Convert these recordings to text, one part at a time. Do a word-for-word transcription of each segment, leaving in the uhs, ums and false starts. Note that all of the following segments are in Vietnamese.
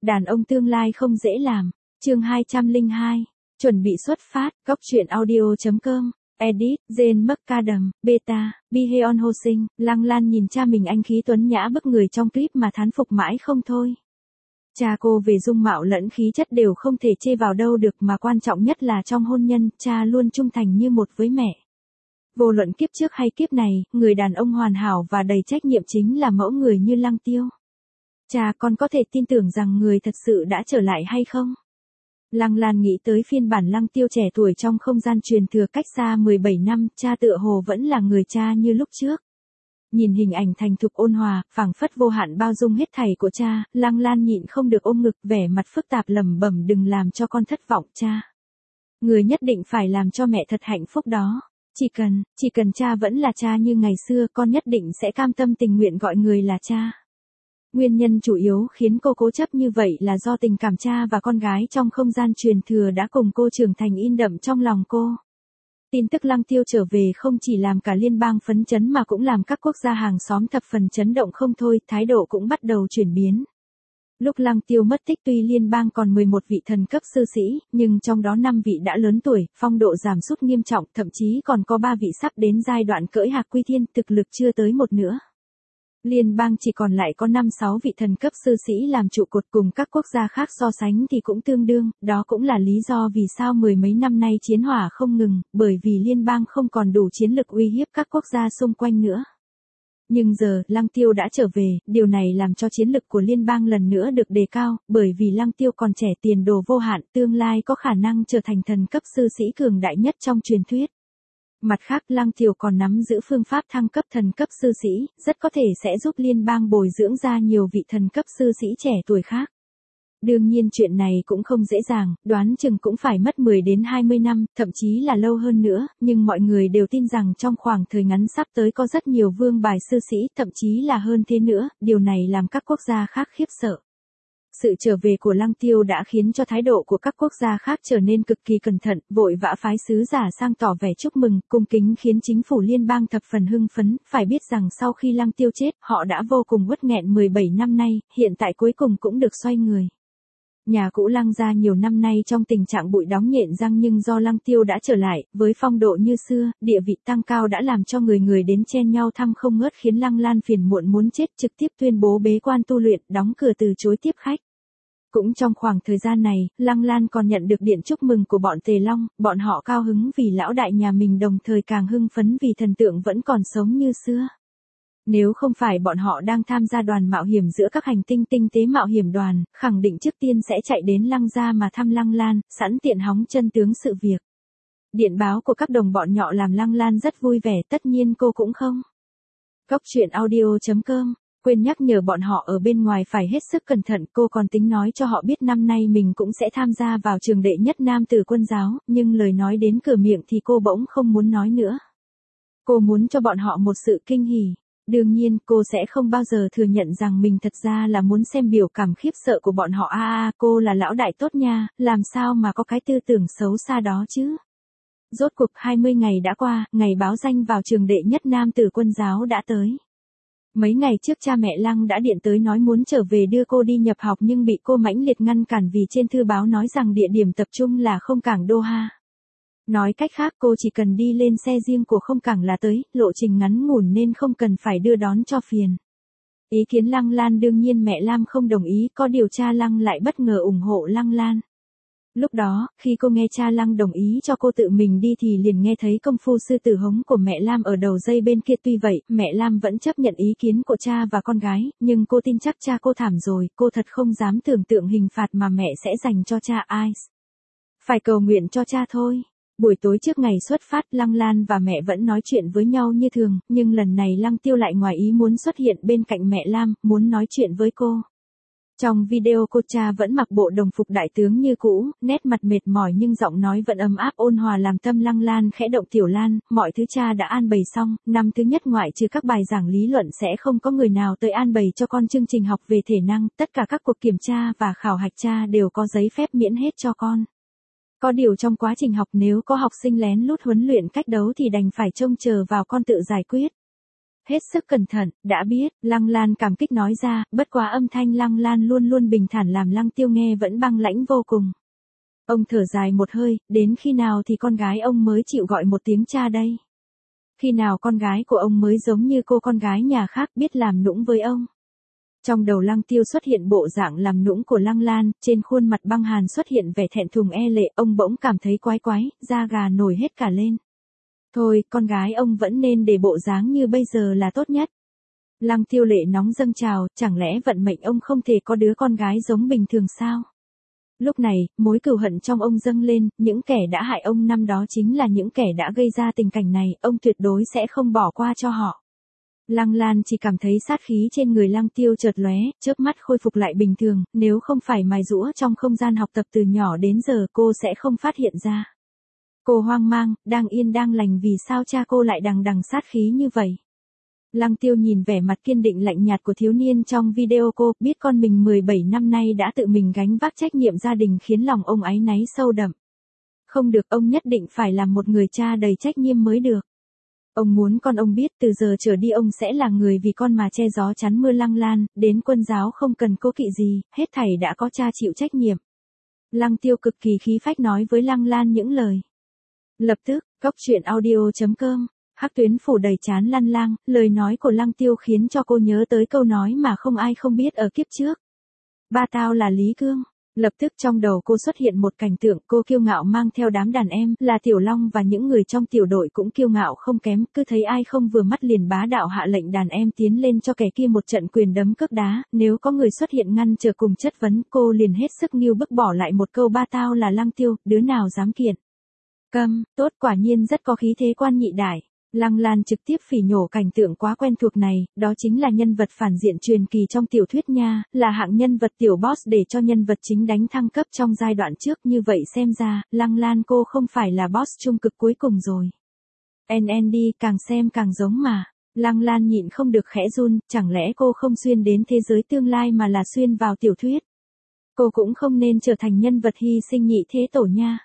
Đàn ông tương lai không dễ làm. Chương hai trăm lẻ hai. Chuẩn bị xuất phát. Góc truyện audio chấm com. Edit, Jane McAdam, Beta, Biheon Ho Sinh. Lăng Lan nhìn cha mình anh khí tuấn nhã bức người trong clip mà thán phục mãi không thôi. Cha cô về dung mạo lẫn khí chất đều không thể chê vào đâu được, mà quan trọng nhất là trong hôn nhân, cha luôn trung thành như một với mẹ. Vô luận kiếp trước hay kiếp này, người đàn ông hoàn hảo và đầy trách nhiệm chính là mẫu người như Lăng Tiêu. Cha, con có thể tin tưởng rằng người thật sự đã trở lại hay không? Lăng Lan nghĩ tới phiên bản Lăng Tiêu trẻ tuổi trong không gian truyền thừa cách xa mười bảy năm, cha tựa hồ vẫn là người cha như lúc trước. Nhìn hình ảnh thành thục ôn hòa, phảng phất vô hạn bao dung hết thảy của cha, Lăng Lan nhịn không được ôm ngực, vẻ mặt phức tạp lẩm bẩm, đừng làm cho con thất vọng cha. Người nhất định phải làm cho mẹ thật hạnh phúc đó. Chỉ cần, chỉ cần cha vẫn là cha như ngày xưa, con nhất định sẽ cam tâm tình nguyện gọi người là cha. Nguyên nhân chủ yếu khiến cô cố chấp như vậy là do tình cảm cha và con gái trong không gian truyền thừa đã cùng cô trưởng thành in đậm trong lòng cô. Tin tức Lăng Tiêu trở về không chỉ làm cả liên bang phấn chấn mà cũng làm các quốc gia hàng xóm thập phần chấn động không thôi, thái độ cũng bắt đầu chuyển biến. Lúc Lăng Tiêu mất tích tuy liên bang còn mười một vị thần cấp sư sĩ, nhưng trong đó năm vị đã lớn tuổi, phong độ giảm sút nghiêm trọng, thậm chí còn có ba vị sắp đến giai đoạn cưỡi hạc quy thiên, thực lực chưa tới một nữa. Liên bang chỉ còn lại có năm sáu vị thần cấp sư sĩ làm trụ cột, cùng các quốc gia khác so sánh thì cũng tương đương, đó cũng là lý do vì sao mười mấy năm nay chiến hỏa không ngừng, bởi vì liên bang không còn đủ chiến lực uy hiếp các quốc gia xung quanh nữa. Nhưng giờ, Lăng Tiêu đã trở về, điều này làm cho chiến lực của liên bang lần nữa được đề cao, bởi vì Lăng Tiêu còn trẻ, tiền đồ vô hạn, tương lai có khả năng trở thành thần cấp sư sĩ cường đại nhất trong truyền thuyết. Mặt khác, Lăng Tiêu còn nắm giữ phương pháp thăng cấp thần cấp sư sĩ, rất có thể sẽ giúp liên bang bồi dưỡng ra nhiều vị thần cấp sư sĩ trẻ tuổi khác. Đương nhiên chuyện này cũng không dễ dàng, đoán chừng cũng phải mất mười đến hai mươi năm, thậm chí là lâu hơn nữa, nhưng mọi người đều tin rằng trong khoảng thời ngắn sắp tới có rất nhiều vương bài sư sĩ, thậm chí là hơn thế nữa, điều này làm các quốc gia khác khiếp sợ. Sự trở về của Lăng Tiêu đã khiến cho thái độ của các quốc gia khác trở nên cực kỳ cẩn thận, vội vã phái sứ giả sang tỏ vẻ chúc mừng, cung kính, khiến chính phủ liên bang thập phần hưng phấn, phải biết rằng sau khi Lăng Tiêu chết, họ đã vô cùng uất nghẹn mười bảy năm nay, hiện tại cuối cùng cũng được xoay người. Nhà cũ Lăng gia nhiều năm nay trong tình trạng bụi đóng nhện răng, nhưng do Lăng Tiêu đã trở lại, với phong độ như xưa, địa vị tăng cao đã làm cho người người đến chen nhau thăm không ngớt, khiến Lăng Lan phiền muộn muốn chết, trực tiếp tuyên bố bế quan tu luyện, đóng cửa từ chối tiếp khách. Cũng trong khoảng thời gian này, Lăng Lan còn nhận được điện chúc mừng của bọn Tề Long, bọn họ cao hứng vì lão đại nhà mình, đồng thời càng hưng phấn vì thần tượng vẫn còn sống như xưa. Nếu không phải bọn họ đang tham gia đoàn mạo hiểm giữa các hành tinh tinh tế mạo hiểm đoàn, khẳng định trước tiên sẽ chạy đến Lăng gia mà thăm Lăng Lan, sẵn tiện hóng chân tướng sự việc. Điện báo của các đồng bọn nhỏ làm Lăng Lan rất vui vẻ, tất nhiên cô cũng không. Góc truyện audio chấm com. Quên nhắc nhở bọn họ ở bên ngoài phải hết sức cẩn thận, cô còn tính nói cho họ biết năm nay mình cũng sẽ tham gia vào trường đệ nhất nam tử quân giáo, nhưng lời nói đến cửa miệng thì cô bỗng không muốn nói nữa. Cô muốn cho bọn họ một sự kinh hỉ. Đương nhiên, cô sẽ không bao giờ thừa nhận rằng mình thật ra là muốn xem biểu cảm khiếp sợ của bọn họ. A a, cô là lão đại tốt nha, làm sao mà có cái tư tưởng xấu xa đó chứ? Rốt cuộc hai mươi ngày đã qua, ngày báo danh vào trường đệ nhất nam tử quân giáo đã tới. Mấy ngày trước cha mẹ Lăng đã điện tới nói muốn trở về đưa cô đi nhập học, nhưng bị cô mãnh liệt ngăn cản vì trên thư báo nói rằng địa điểm tập trung là không cảng Doha. Nói cách khác, cô chỉ cần đi lên xe riêng của không cảng là tới, lộ trình ngắn ngủn nên không cần phải đưa đón cho phiền. Ý kiến Lăng Lan đương nhiên mẹ Lam không đồng ý, có điều cha Lăng lại bất ngờ ủng hộ Lăng Lan. Lúc đó, khi cô nghe cha Lăng đồng ý cho cô tự mình đi thì liền nghe thấy công phu sư tử hống của mẹ Lam ở đầu dây bên kia. Tuy vậy, mẹ Lam vẫn chấp nhận ý kiến của cha và con gái, nhưng cô tin chắc cha cô thảm rồi, cô thật không dám tưởng tượng hình phạt mà mẹ sẽ dành cho cha Ice. Phải cầu nguyện cho cha thôi. Buổi tối trước ngày xuất phát, Lăng Lan và mẹ vẫn nói chuyện với nhau như thường, nhưng lần này Lăng Tiêu lại ngoài ý muốn xuất hiện bên cạnh mẹ Lam, muốn nói chuyện với cô. Trong video cô cha vẫn mặc bộ đồng phục đại tướng như cũ, nét mặt mệt mỏi nhưng giọng nói vẫn ấm áp ôn hòa làm tâm Lăng Lan khẽ động. Tiểu Lan, mọi thứ cha đã an bày xong, năm thứ nhất ngoại trừ các bài giảng lý luận sẽ không có người nào tới an bày cho con chương trình học về thể năng, tất cả các cuộc kiểm tra và khảo hạch cha đều có giấy phép miễn hết cho con. Có điều trong quá trình học nếu có học sinh lén lút huấn luyện cách đấu thì đành phải trông chờ vào con tự giải quyết. Hết sức cẩn thận, đã biết, Lăng Lan cảm kích nói ra, bất quá âm thanh Lăng Lan luôn luôn bình thản làm Lăng Tiêu nghe vẫn băng lãnh vô cùng. Ông thở dài một hơi, đến khi nào thì con gái ông mới chịu gọi một tiếng cha đây? Khi nào con gái của ông mới giống như cô con gái nhà khác biết làm nũng với ông? Trong đầu Lăng Tiêu xuất hiện bộ dạng làm nũng của Lăng Lan, trên khuôn mặt băng hàn xuất hiện vẻ thẹn thùng e lệ, ông bỗng cảm thấy quái quái, da gà nổi hết cả lên. Thôi, con gái ông vẫn nên để bộ dáng như bây giờ là tốt nhất. Lăng Tiêu lệ nóng dâng trào, chẳng lẽ vận mệnh ông không thể có đứa con gái giống bình thường sao? Lúc này, mối cừu hận trong ông dâng lên, những kẻ đã hại ông năm đó chính là những kẻ đã gây ra tình cảnh này, ông tuyệt đối sẽ không bỏ qua cho họ. Lăng Lan chỉ cảm thấy sát khí trên người Lăng Tiêu chợt lóe, chớp mắt khôi phục lại bình thường, nếu không phải mài giũa trong không gian học tập từ nhỏ đến giờ cô sẽ không phát hiện ra. Cô hoang mang, đang yên đang lành vì sao cha cô lại đằng đằng sát khí như vậy. Lăng Tiêu nhìn vẻ mặt kiên định lạnh nhạt của thiếu niên trong video cô, biết con mình mười bảy năm nay đã tự mình gánh vác trách nhiệm gia đình khiến lòng ông áy náy sâu đậm. Không được, ông nhất định phải làm một người cha đầy trách nhiệm mới được. Ông muốn con ông biết từ giờ trở đi ông sẽ là người vì con mà che gió chắn mưa. Lăng Lan, đến quân giáo không cần cố kỵ gì, hết thảy đã có cha chịu trách nhiệm. Lăng Tiêu cực kỳ khí phách nói với Lăng Lan những lời. Lập tức, cốc truyện audio chấm com, hắc tuyến phủ đầy chán Lăn Lang, lời nói của Lăng Tiêu khiến cho cô nhớ tới câu nói mà không ai không biết ở kiếp trước. Ba tao là Lý Cương. Lập tức trong đầu cô xuất hiện một cảnh tượng, cô kiêu ngạo mang theo đám đàn em, là Tiểu Long và những người trong tiểu đội cũng kiêu ngạo không kém, cứ thấy ai không vừa mắt liền bá đạo hạ lệnh đàn em tiến lên cho kẻ kia một trận quyền đấm cước đá, nếu có người xuất hiện ngăn trở cùng chất vấn, cô liền hết sức nghiêu bức bỏ lại một câu ba tao là Lăng Tiêu, đứa nào dám kiện. Câm, tốt, quả nhiên rất có khí thế quan nhị đại. Lăng Lan trực tiếp phỉ nhổ cảnh tượng quá quen thuộc này, đó chính là nhân vật phản diện truyền kỳ trong tiểu thuyết nha, là hạng nhân vật tiểu boss để cho nhân vật chính đánh thăng cấp trong giai đoạn trước, như vậy xem ra, Lăng Lan cô không phải là boss trung cực cuối cùng rồi. en en đê càng xem càng giống mà. Lăng Lan nhịn không được khẽ run, chẳng lẽ cô không xuyên đến thế giới tương lai mà là xuyên vào tiểu thuyết. Cô cũng không nên trở thành nhân vật hy sinh nhị thế tổ nha.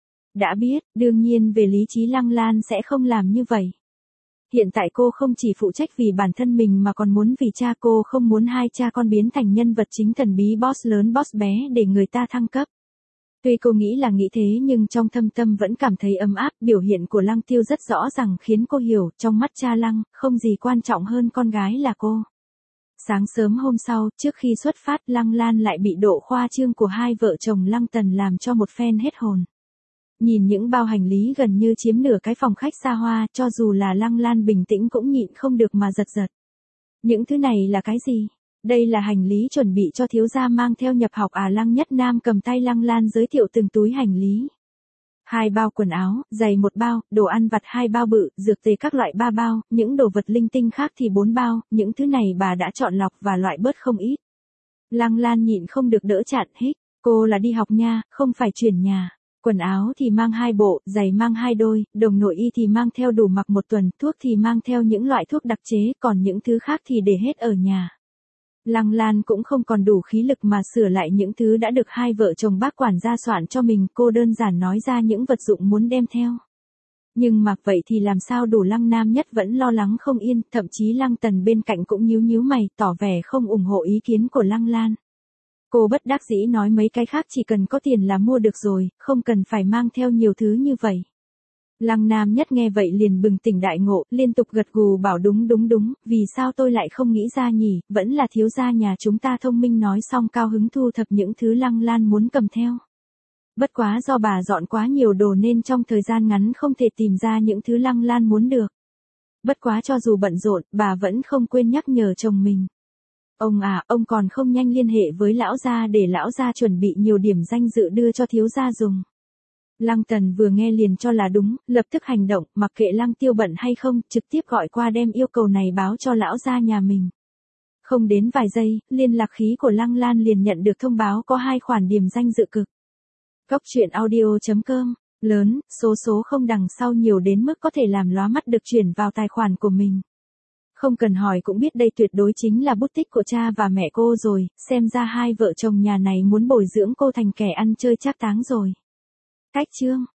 Đã biết, đương nhiên về lý trí Lăng Lan sẽ không làm như vậy. Hiện tại cô không chỉ phụ trách vì bản thân mình mà còn muốn vì cha cô, không muốn hai cha con biến thành nhân vật chính thần bí boss lớn boss bé để người ta thăng cấp. Tuy cô nghĩ là nghĩ thế nhưng trong thâm tâm vẫn cảm thấy ấm áp, biểu hiện của Lăng Tiêu rất rõ ràng khiến cô hiểu, trong mắt cha Lăng, không gì quan trọng hơn con gái là cô. Sáng sớm hôm sau, trước khi xuất phát, Lăng Lan lại bị độ khoa trương của hai vợ chồng Lăng Tần làm cho một phen hết hồn. Nhìn những bao hành lý gần như chiếm nửa cái phòng khách xa hoa, cho dù là Lăng Lan bình tĩnh cũng nhịn không được mà giật giật. Những thứ này là cái gì? Đây là hành lý chuẩn bị cho thiếu gia mang theo nhập học à? Lăng Nhất Nam cầm tay Lăng Lan giới thiệu từng túi hành lý. Hai bao quần áo, giày một bao, đồ ăn vặt hai bao bự, dược tề các loại ba bao, những đồ vật linh tinh khác thì bốn bao, những thứ này bà đã chọn lọc và loại bớt không ít. Lăng Lan nhịn không được đỡ chặn hích, cô là đi học nha, không phải chuyển nhà. Quần áo thì mang hai bộ, giày mang hai đôi, đồng nội y thì mang theo đủ mặc một tuần, thuốc thì mang theo những loại thuốc đặc chế, còn những thứ khác thì để hết ở nhà. Lăng Lan cũng không còn đủ khí lực mà sửa lại những thứ đã được hai vợ chồng bác quản gia soạn cho mình, cô đơn giản nói ra những vật dụng muốn đem theo. Nhưng mặc vậy thì làm sao đủ? Lăng Nam Nhất vẫn lo lắng không yên, thậm chí Lăng Tần bên cạnh cũng nhíu nhíu mày, tỏ vẻ không ủng hộ ý kiến của Lăng Lan. Cô bất đắc dĩ nói mấy cái khác chỉ cần có tiền là mua được rồi, không cần phải mang theo nhiều thứ như vậy. Lăng Nam Nhất nghe vậy liền bừng tỉnh đại ngộ, liên tục gật gù bảo đúng đúng đúng, vì sao tôi lại không nghĩ ra nhỉ, vẫn là thiếu gia nhà chúng ta thông minh. Nói xong cao hứng thu thập những thứ Lăng Lan muốn cầm theo. Bất quá do bà dọn quá nhiều đồ nên trong thời gian ngắn không thể tìm ra những thứ Lăng Lan muốn được. Bất quá cho dù bận rộn, bà vẫn không quên nhắc nhở chồng mình. Ông à, ông còn không nhanh liên hệ với lão gia để lão gia chuẩn bị nhiều điểm danh dự đưa cho thiếu gia dùng. Lăng Tần vừa nghe liền cho là đúng, lập tức hành động, mặc kệ Lăng Tiêu bận hay không, trực tiếp gọi qua đem yêu cầu này báo cho lão gia nhà mình. Không đến vài giây, liên lạc khí của Lăng Lan liền nhận được thông báo có hai khoản điểm danh dự cực. Cốc truyện audio chấm com, lớn, số số không đằng sau nhiều đến mức có thể làm lóa mắt được chuyển vào tài khoản của mình. Không cần hỏi cũng biết đây tuyệt đối chính là bút tích của cha và mẹ cô rồi, xem ra hai vợ chồng nhà này muốn bồi dưỡng cô thành kẻ ăn chơi trác táng rồi. Cách chương